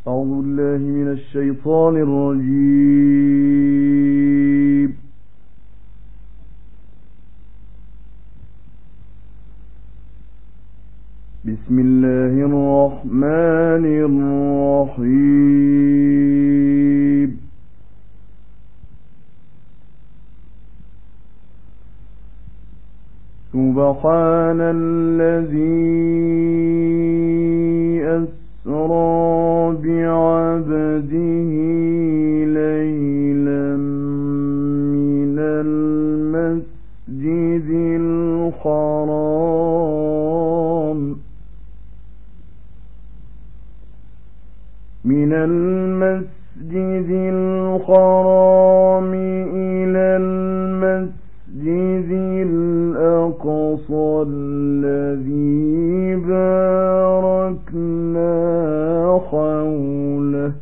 أعوذ بالله من الشيطان الرجيم. بسم الله الرحمن الرحيم. سبحان الذي أسرى بعبده ليلا من المسجد الحرام إلى المسجد الأقصى الذي باركنا حوله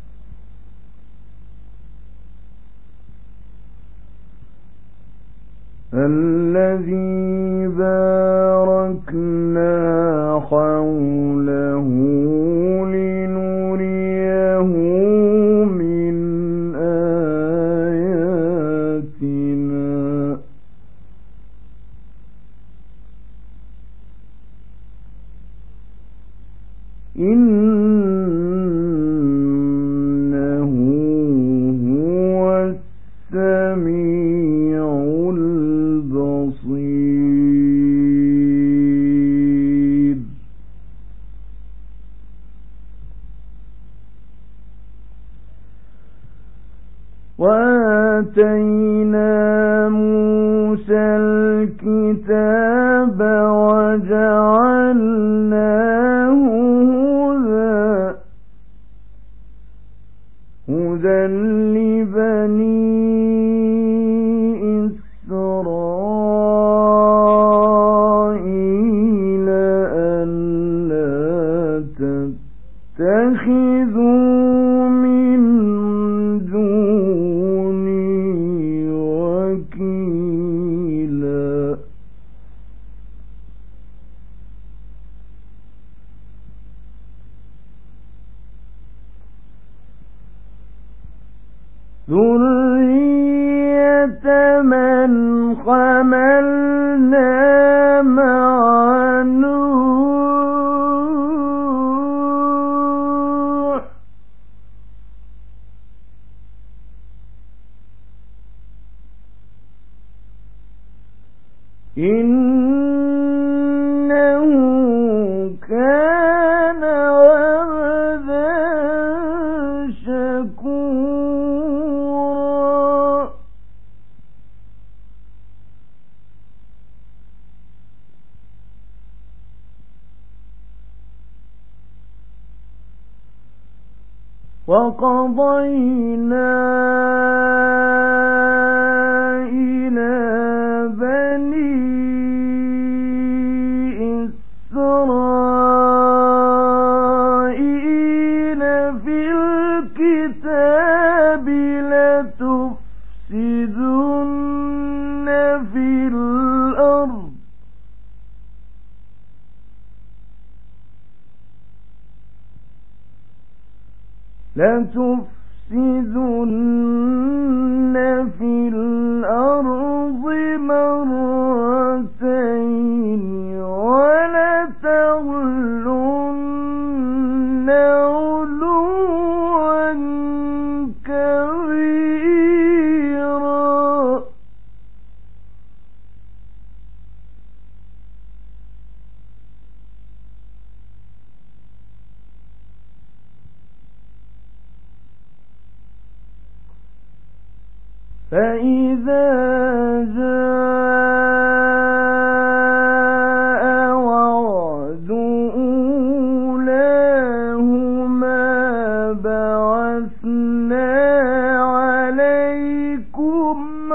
لنريه من آياتنا إنه هو السميع البصير. وآتينا موسى الكتاب وجعلناه هدى لبني إسرائيل ألا تتخذوا من دوني وكيلا. ذرية من حملنا مع نوح إنه كان وعدا شكورا. وقضينا إلى بني إسرائيل في الكتاب لتفسدن في الأرض مرتين ولتعلن علوا كبيرا. فإذا جاء وعد أولاهما بعثنا عليكم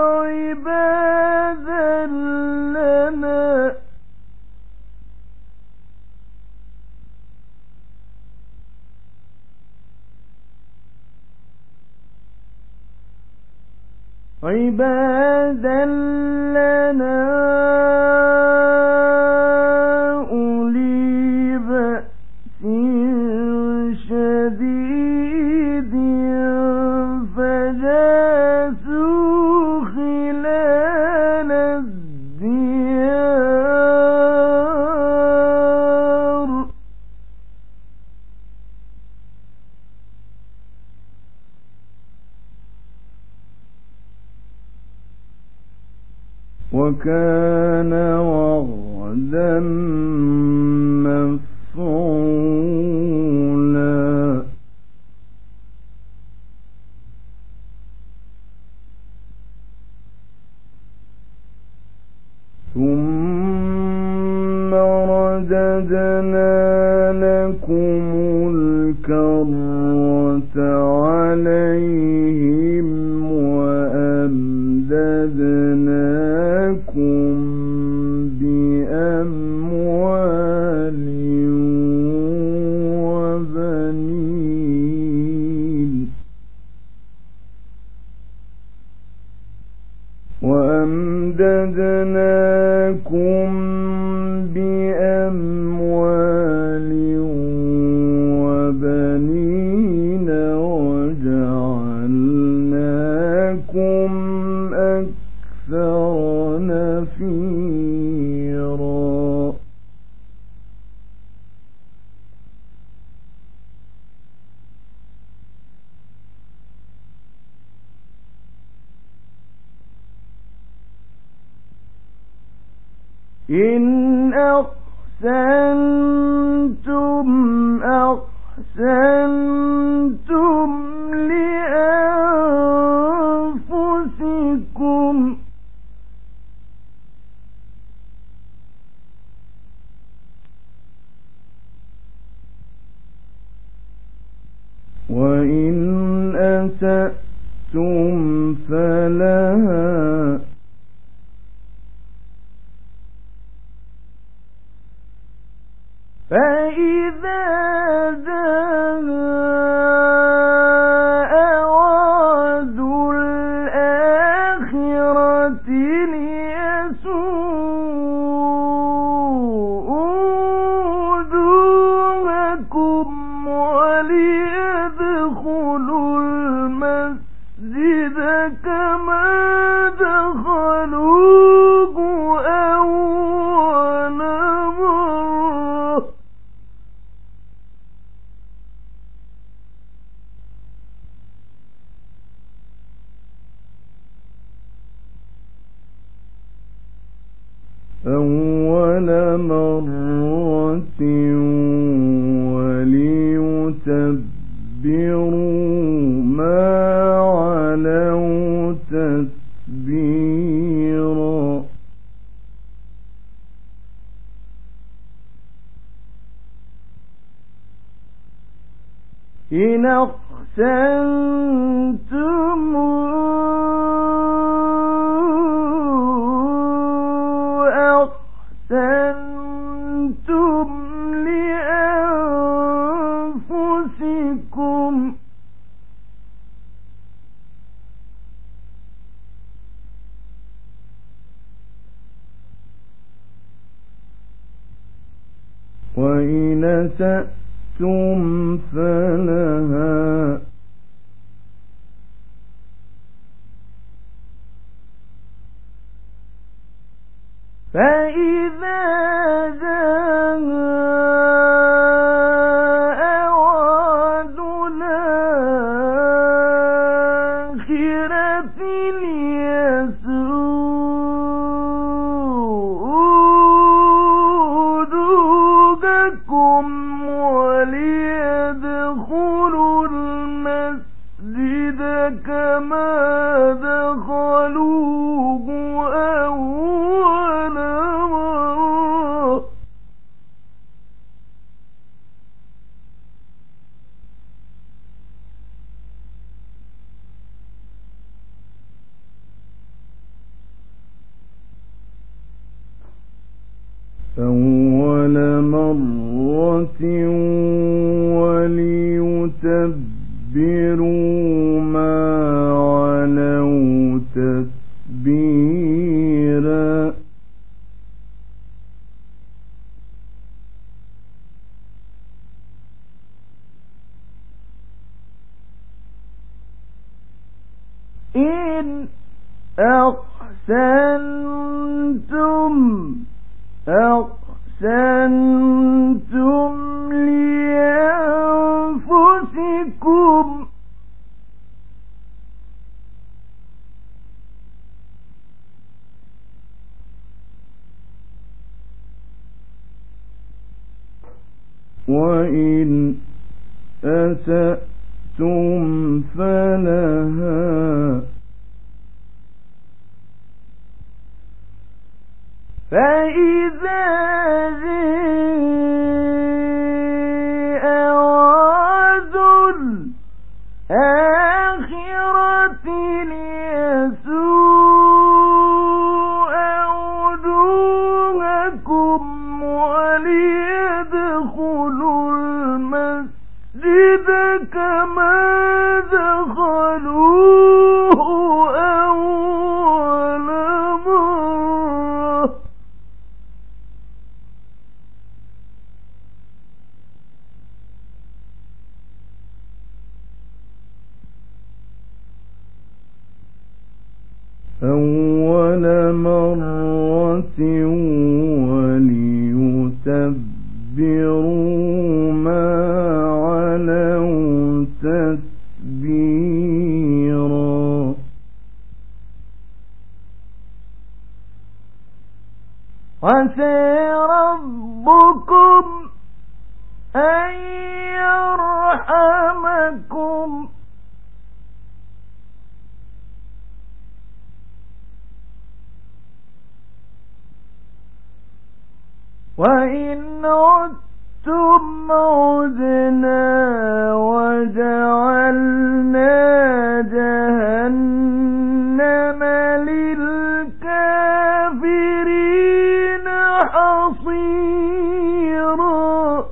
عبادا لنا أولي بأس شديد وكان وعدا مفعولا ثم رددنا لكم الكرة عليهم وأمددناكم بأموال وبنين وجعلناكم أكثر نفيرا إن أحسنتم لأنفسكم وإن أسأتم فلها فإذا جاء وعد الآخرة ليسوءوا وجوهكم وليدخلوا المسجد كما دخلوه أول مرة وليتبروا ما علوا تتبيرا إن أحسنتم أحسنتم لأنفسكم وإن أسأتم فلها فإذا جاء وعد الآخرة ليسوءوا وجوهكم وليدخلوا المسجد كما دخلوه أول مرة وليتبروا ما علوا تتبيرا إن أحسنتم لأنفسكم وإن أسأتم فلها فإذا جاء وعد الآخرة ليسوء وجوهكم وليدخلوا المسجد كما دخلوه أول مرة وليتبروا ما علوا تتبيرا عسى ربكم أن يرحمكم وإن عدتم عدنا وجعلنا جهنم للكافرين حصيرا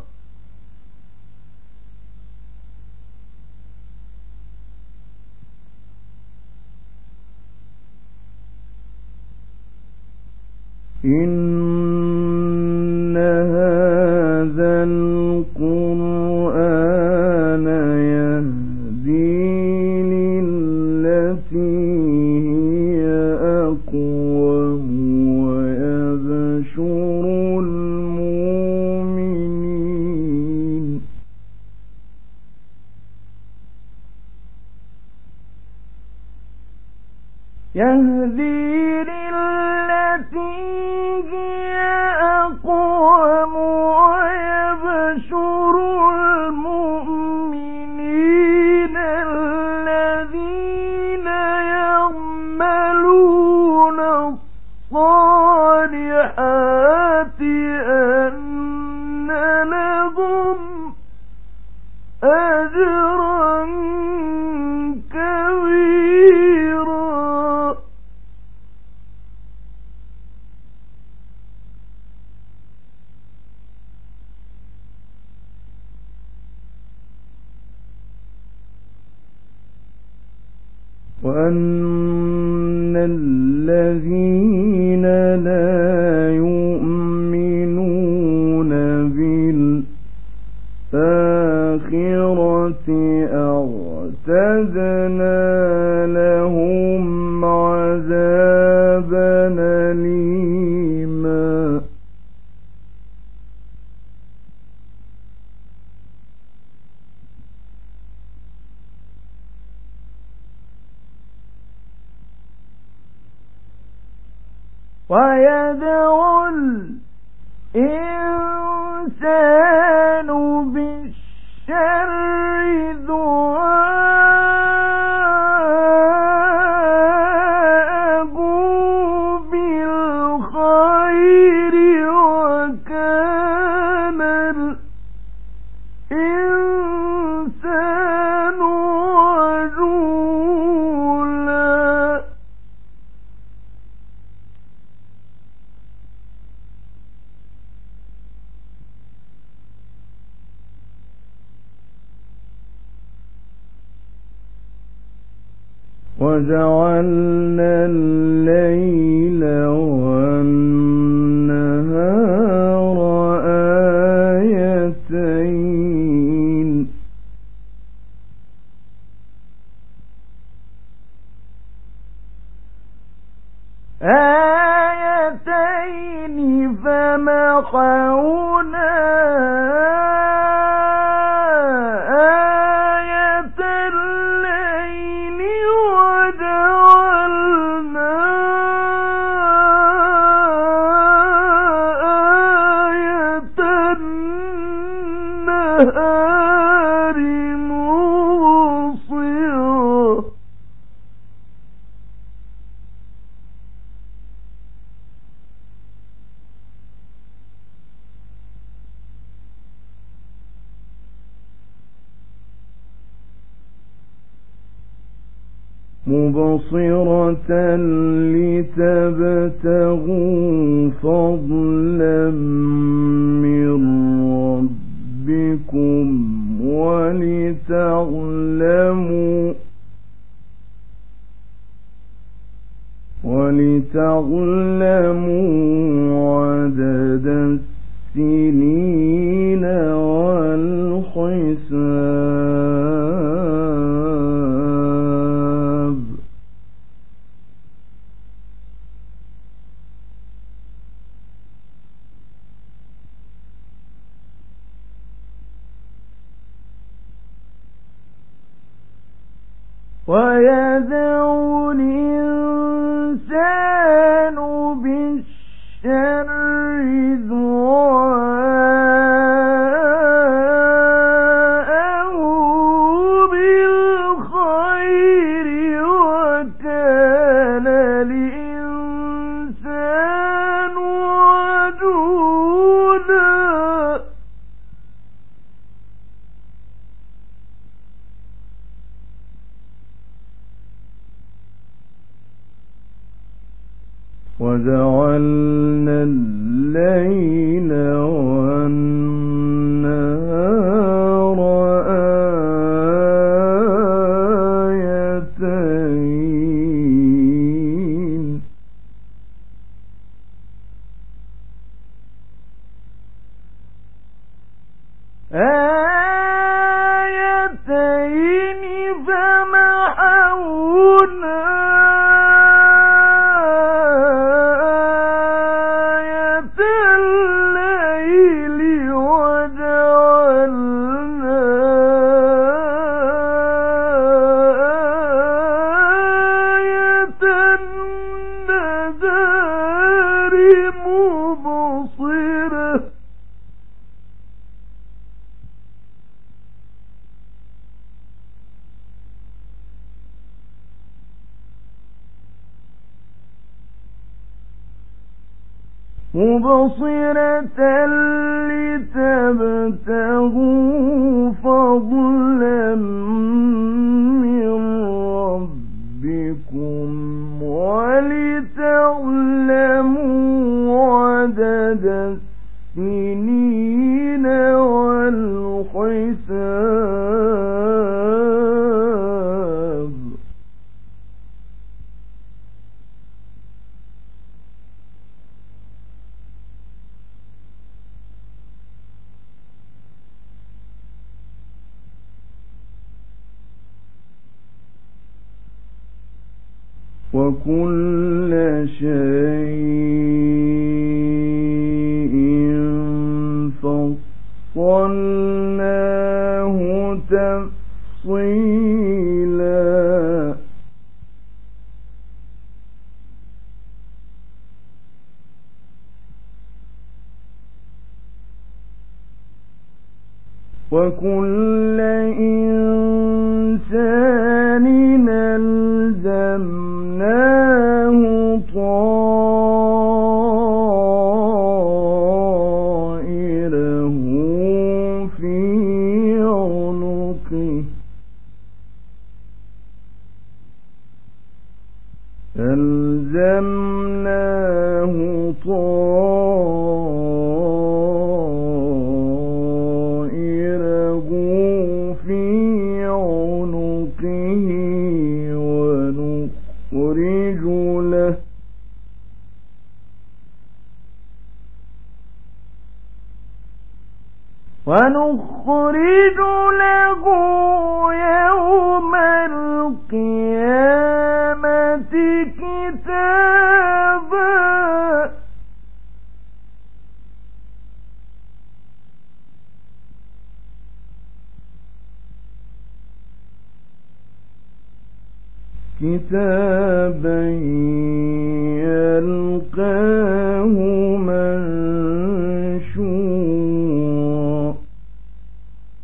إن هذا القرآن يهدي للتي هي أقوم ويبشر المؤمنين يهدي للتي هي أقوم ويبشر المؤمنين الذين يعملون الصالحات أن لهم أجرا كبيرا وأن الذين لا يؤمنون بالآخرة أعتدنا لهم عذابا أليما ويدعو الإنسان بالشر دعاءه بالخير وكان الإنسان عجولا وجعلنا الليل والنهار آيتين فمحونا الليل وجعلنا النهار مبصرة لتبتغوا فضلا من ربكم ولتعلموا عدد السنين والحساب ويدعو الإنسان بالشر دعاءه بالخير وكان الإنسان عجولا وجعلنا الليل والنهار آيتين فمحونا مبصرة لتبتغوا فضلا من ربكم ولتعلموا عدد السنين والحساب وكل شيء فصلناه تفصيلا وكل إنسان ألزمناه طائره في عنقه ألزمناه طائره في عنقه ونخرج له يوم القيامة كتابا يلقاه منشورا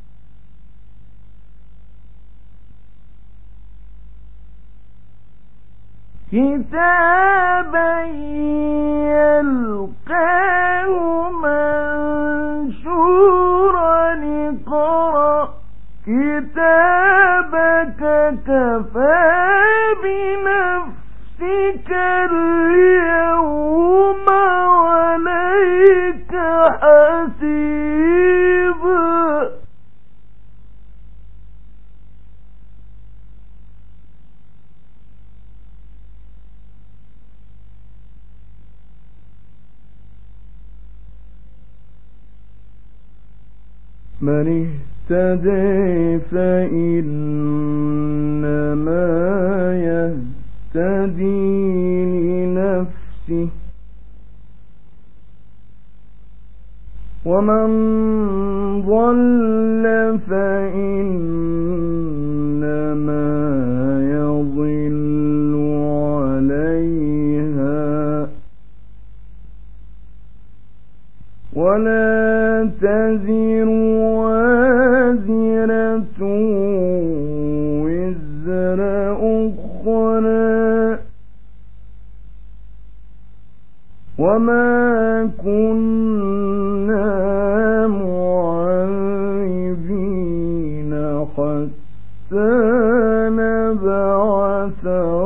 كتابا يلقاه منشورا اقرأ كتابك كفى بنفسك اليوم عليك حسيبا من اهتدي فإنما يهتدي لنفسه ومن ضل فإنما يضل عليها ولا تزر وازرة وزر أخرى وما كنا معذبين حتى نبعث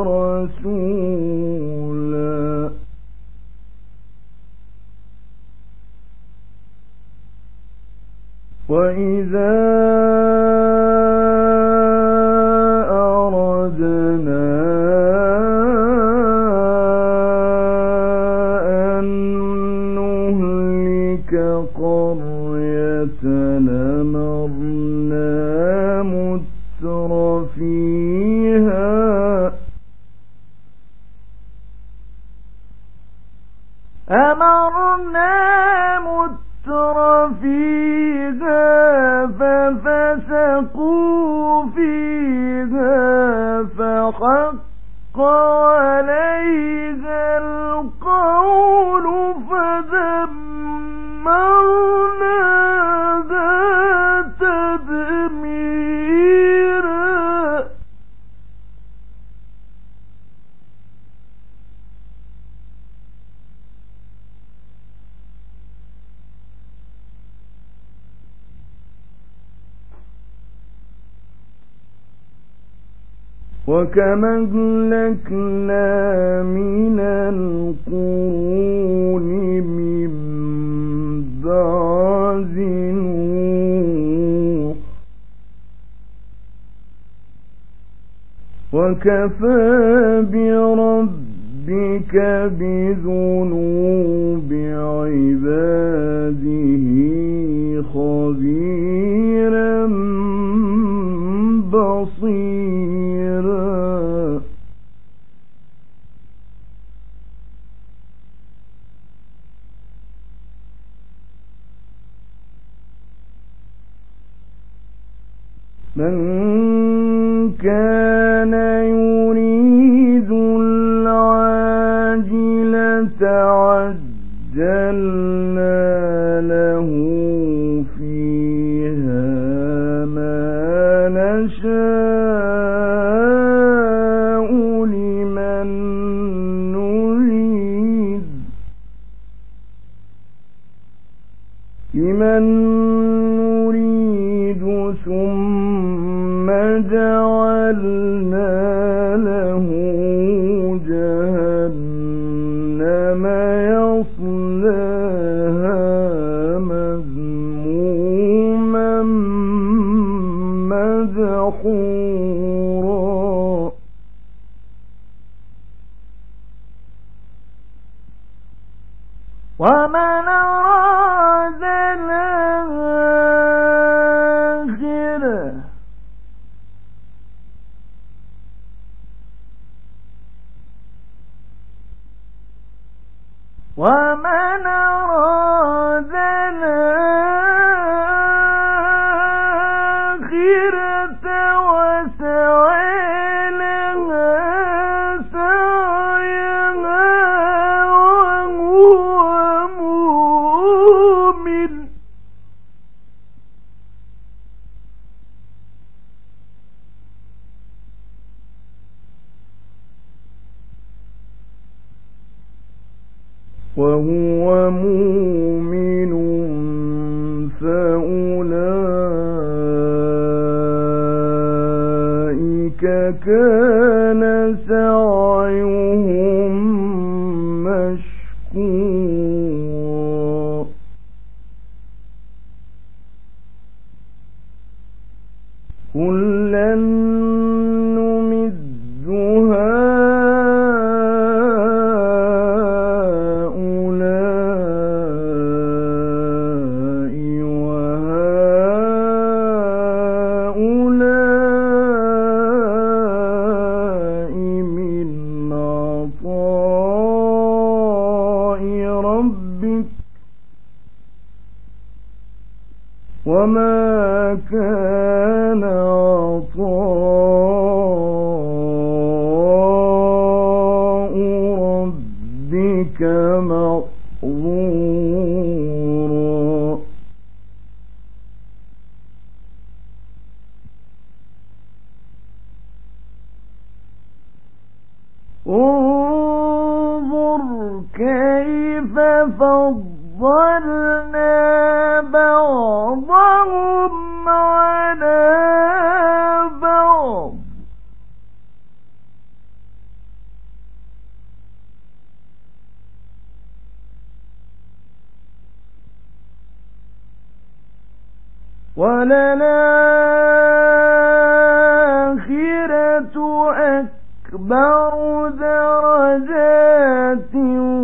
رسولا وإذا أردنا أن نهلك قرية أمرنا متر فيها ففسقوا فيها فحق عليها القول فدمرناها تدميرا وكما أهلكنا من القرون من بعد نوح وكفى بربك بذنوب عباده خبيرا بصيرا من كان يريد العاجلة عجلنا له فيها ما نشاء لمن نريد ثم جعلنا له جهنم يصلاها مذموما مدحورا ومن أراد الآخرة ومن أراد الآخرة وسعى لها سعيها وهو مؤمن وهو مؤمن فأولئك كان سعيهم مشكورا كلا نمد هؤلاء وهؤلاء من عطاء ربك وما كان عطاء ربك محظورا انظر كيف فضلنا بعضهم على بعض وللآخرة أكبر درجات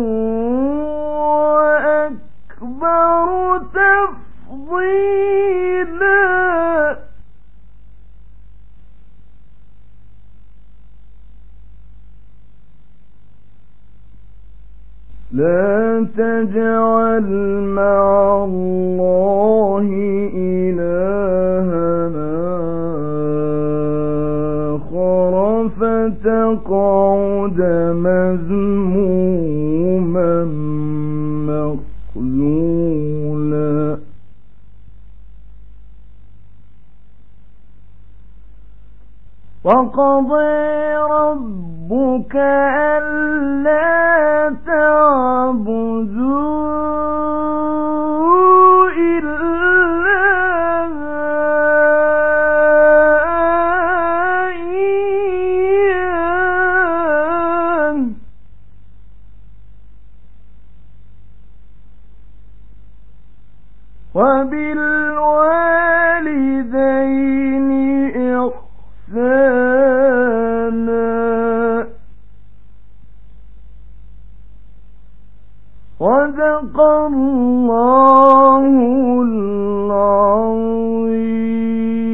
وأكبر تفضيلا لا تجعل مع الله إلهنا آخر فتقعد مذموما مخذولا وقضى ربك ألا تعبدوا إلا إياه وبالوالدين إحسانا صدق الله العظيم.